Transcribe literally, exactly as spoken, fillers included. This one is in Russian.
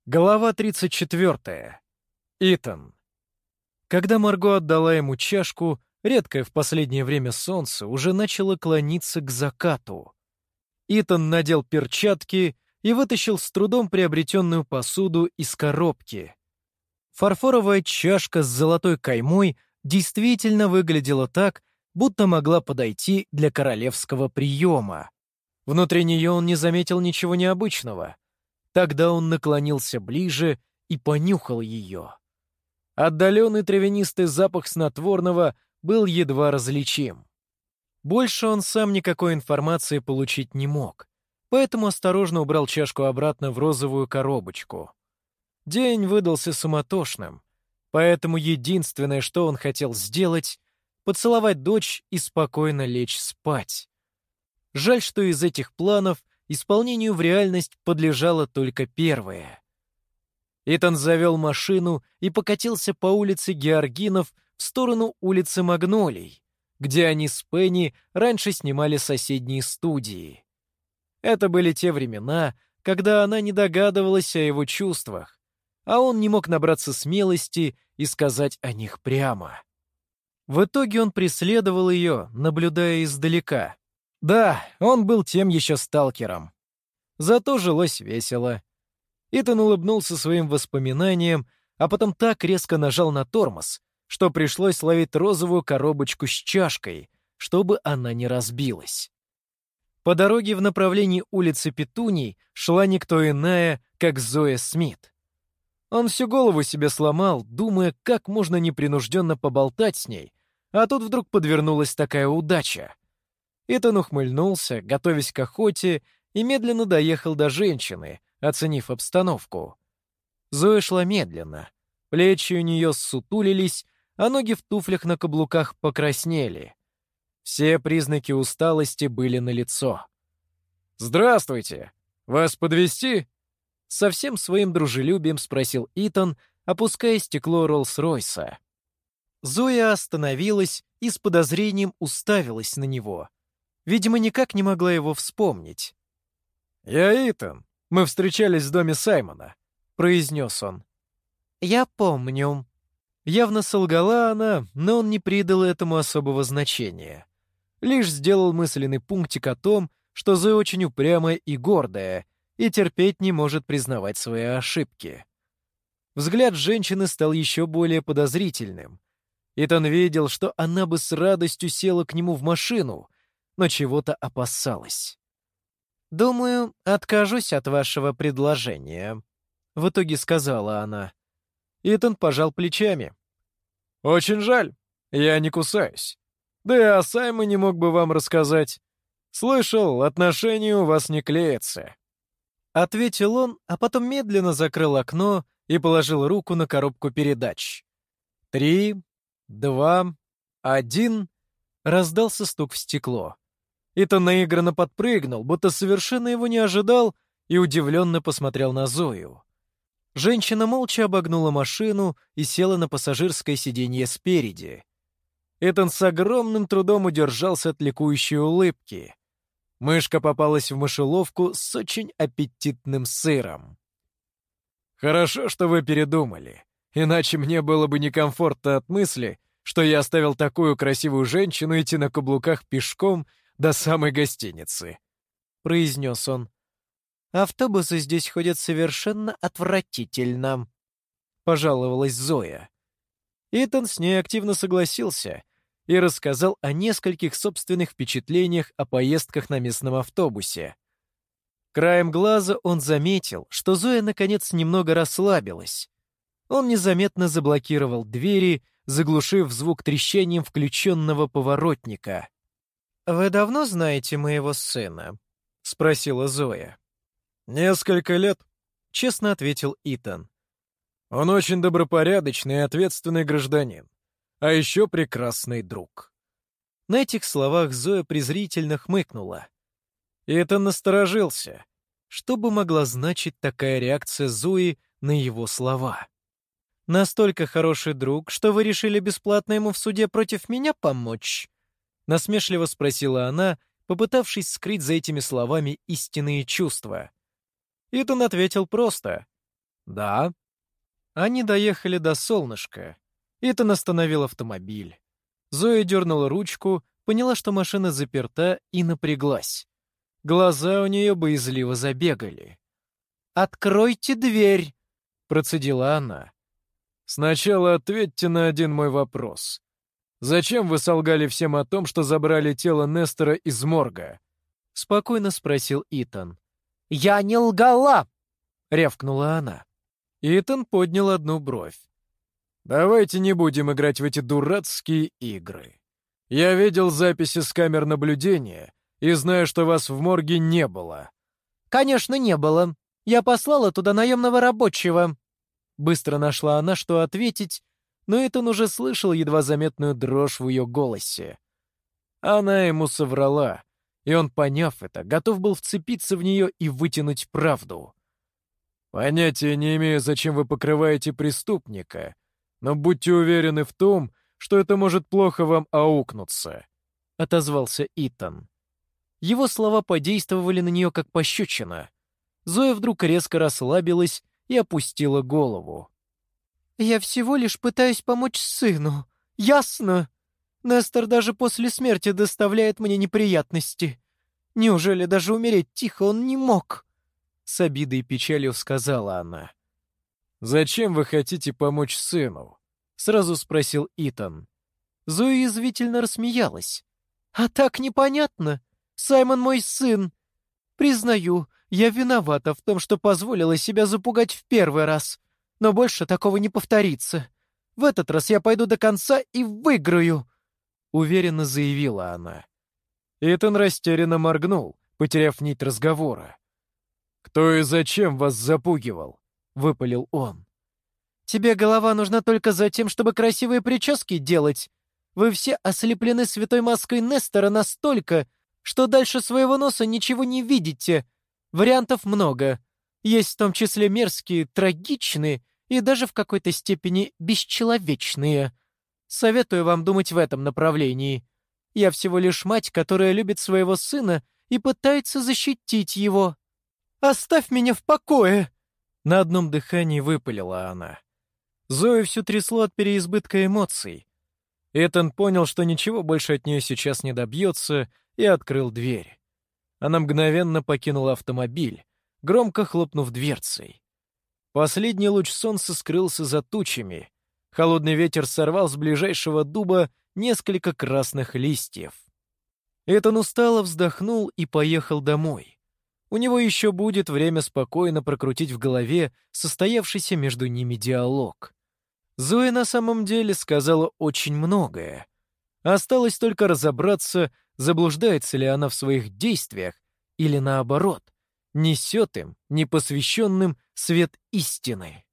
Глава тридцать четвёртая. Итан. Когда Марго отдала ему чашку, редкое в последнее время солнце уже начало клониться к закату. Итан надел перчатки и вытащил с трудом приобретенную посуду из коробки. Фарфоровая чашка с золотой каймой действительно выглядела так, будто могла подойти для королевского приема. Внутри нее он не заметил ничего необычного. Тогда он наклонился ближе и понюхал ее. Отдаленный травянистый запах снотворного был едва различим. Больше он сам никакой информации получить не мог, поэтому осторожно убрал чашку обратно в розовую коробочку. День выдался суматошным, поэтому единственное, что он хотел сделать — поцеловать дочь и спокойно лечь спать. Жаль, что из этих планов исполнению в реальность подлежало только первое. Итан завел машину и покатился по улице Георгинов в сторону улицы Магнолий, где они с Пенни раньше снимали соседние студии. Это были те времена, когда она не догадывалась о его чувствах, а он не мог набраться смелости и сказать о них прямо. В итоге он преследовал ее, наблюдая издалека. Да, он был тем еще сталкером. Зато жилось весело. Итан улыбнулся своим воспоминаниям, а потом так резко нажал на тормоз, что пришлось ловить розовую коробочку с чашкой, чтобы она не разбилась. По дороге в направлении улицы Петуний шла никто иная, как Зоя Смит. Он всю голову себе сломал, думая, как можно непринужденно поболтать с ней, а тут вдруг подвернулась такая удача. Итан ухмыльнулся, готовясь к охоте, и медленно доехал до женщины, оценив обстановку. Зоя шла медленно. Плечи у нее ссутулились, а ноги в туфлях на каблуках покраснели. Все признаки усталости были налицо. «Здравствуйте! Вас подвезти?» Со всем своим дружелюбием спросил Итан, опуская стекло Роллс-Ройса. Зоя остановилась и с подозрением уставилась на него. Видимо, никак не могла его вспомнить. «Я Итан. Мы встречались в доме Саймона», — произнес он. «Я помню». Явно солгала она, но он не придал этому особого значения. Лишь сделал мысленный пунктик о том, что Зоя очень упрямая и гордая, и терпеть не может признавать свои ошибки. Взгляд женщины стал еще более подозрительным. Итан видел, что она бы с радостью села к нему в машину, но чего-то опасалась. «Думаю, откажусь от вашего предложения», — в итоге сказала она. Итан пожал плечами. «Очень жаль, я не кусаюсь. Да и о Саймоне мог бы вам рассказать. Слышал, отношения у вас не клеятся». Ответил он, а потом медленно закрыл окно и положил руку на коробку передач. Три, два, один. Раздался стук в стекло. Итан наигранно подпрыгнул, будто совершенно его не ожидал, и удивленно посмотрел на Зою. Женщина молча обогнула машину и села на пассажирское сиденье спереди. Итан с огромным трудом удержался от ликующей улыбки. Мышка попалась в мышеловку с очень аппетитным сыром. «Хорошо, что вы передумали, иначе мне было бы некомфортно от мысли, что я оставил такую красивую женщину идти на каблуках пешком до самой гостиницы», — произнес он. «Автобусы здесь ходят совершенно отвратительно», — пожаловалась Зоя. Итан с ней активно согласился и рассказал о нескольких собственных впечатлениях о поездках на местном автобусе. Краем глаза он заметил, что Зоя наконец немного расслабилась. Он незаметно заблокировал двери, заглушив звук трещанием включенного поворотника. «Вы давно знаете моего сына?» — спросила Зоя. «Несколько лет», — честно ответил Итан. «Он очень добропорядочный и ответственный гражданин, а еще прекрасный друг». На этих словах Зоя презрительно хмыкнула. Итан насторожился. Что бы могла значить такая реакция Зои на его слова? «Настолько хороший друг, что вы решили бесплатно ему в суде против меня помочь?» Насмешливо спросила она, попытавшись скрыть за этими словами истинные чувства. Итан ответил просто. «Да». Они доехали до солнышка. Итан остановил автомобиль. Зоя дернула ручку, поняла, что машина заперта, и напряглась. Глаза у нее боязливо забегали. «Откройте дверь!» — процедила она. «Сначала ответьте на один мой вопрос. Зачем вы солгали всем о том, что забрали тело Нестора из морга?» — спокойно спросил Итан. «Я не лгала!» — рявкнула она. Итан поднял одну бровь. «Давайте не будем играть в эти дурацкие игры. Я видел записи с камер наблюдения и знаю, что вас в морге не было». «Конечно, не было. Я послала туда наемного рабочего». Быстро нашла она, что ответить, но Итан уже слышал едва заметную дрожь в ее голосе. Она ему соврала, и он, поняв это, готов был вцепиться в нее и вытянуть правду. «Понятия не имею, зачем вы покрываете преступника, но будьте уверены в том, что это может плохо вам аукнуться», — отозвался Итан. Его слова подействовали на нее как пощечина. Зоя вдруг резко расслабилась и опустила голову. «Я всего лишь пытаюсь помочь сыну. Ясно? Нестор даже после смерти доставляет мне неприятности. Неужели даже умереть тихо он не мог?» С обидой и печалью сказала она. «Зачем вы хотите помочь сыну?» — сразу спросил Итан. Зоя язвительно рассмеялась. «А так непонятно. Саймон мой сын. Признаю, я виновата в том, что позволила себя запугать в первый раз. Но больше такого не повторится. В этот раз я пойду до конца и выиграю», — уверенно заявила она. Итан растерянно моргнул, потеряв нить разговора. «Кто и зачем вас запугивал?» — выпалил он. «Тебе голова нужна только за тем, чтобы красивые прически делать. Вы все ослеплены святой маской Нестора настолько, что дальше своего носа ничего не видите. Вариантов много. Есть в том числе мерзкие, трагичные и даже в какой-то степени бесчеловечные. Советую вам думать в этом направлении. Я всего лишь мать, которая любит своего сына и пытается защитить его. Оставь меня в покое!» На одном дыхании выпалила она. Зою всю трясло от переизбытка эмоций. Итан понял, что ничего больше от нее сейчас не добьется, и открыл дверь. Она мгновенно покинула автомобиль, громко хлопнув дверцей. Последний луч солнца скрылся за тучами. Холодный ветер сорвал с ближайшего дуба несколько красных листьев. Итан устало вздохнул и поехал домой. У него еще будет время спокойно прокрутить в голове состоявшийся между ними диалог. Зоя на самом деле сказала очень многое. Осталось только разобраться, заблуждается ли она в своих действиях или, наоборот, несет им, непосвященным, свет истины.